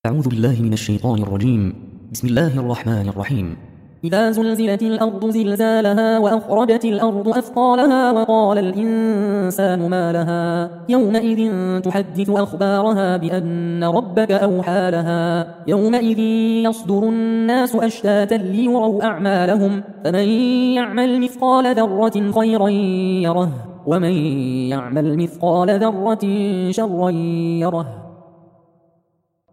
أعوذ بالله من الشيطان الرجيم. بسم الله الرحمن الرحيم. إذا زلزلت الأرض زلزالها وأخرجت الأرض أثقالها وقال الإنسان ما لها يومئذ تحدث أخبارها بأن ربك أوحى لها يومئذ يصدر الناس أشتاتا ليروا أعمالهم فمن يعمل مثقال ذرة خيرا يره ومن يعمل مثقال ذرة شرا يره.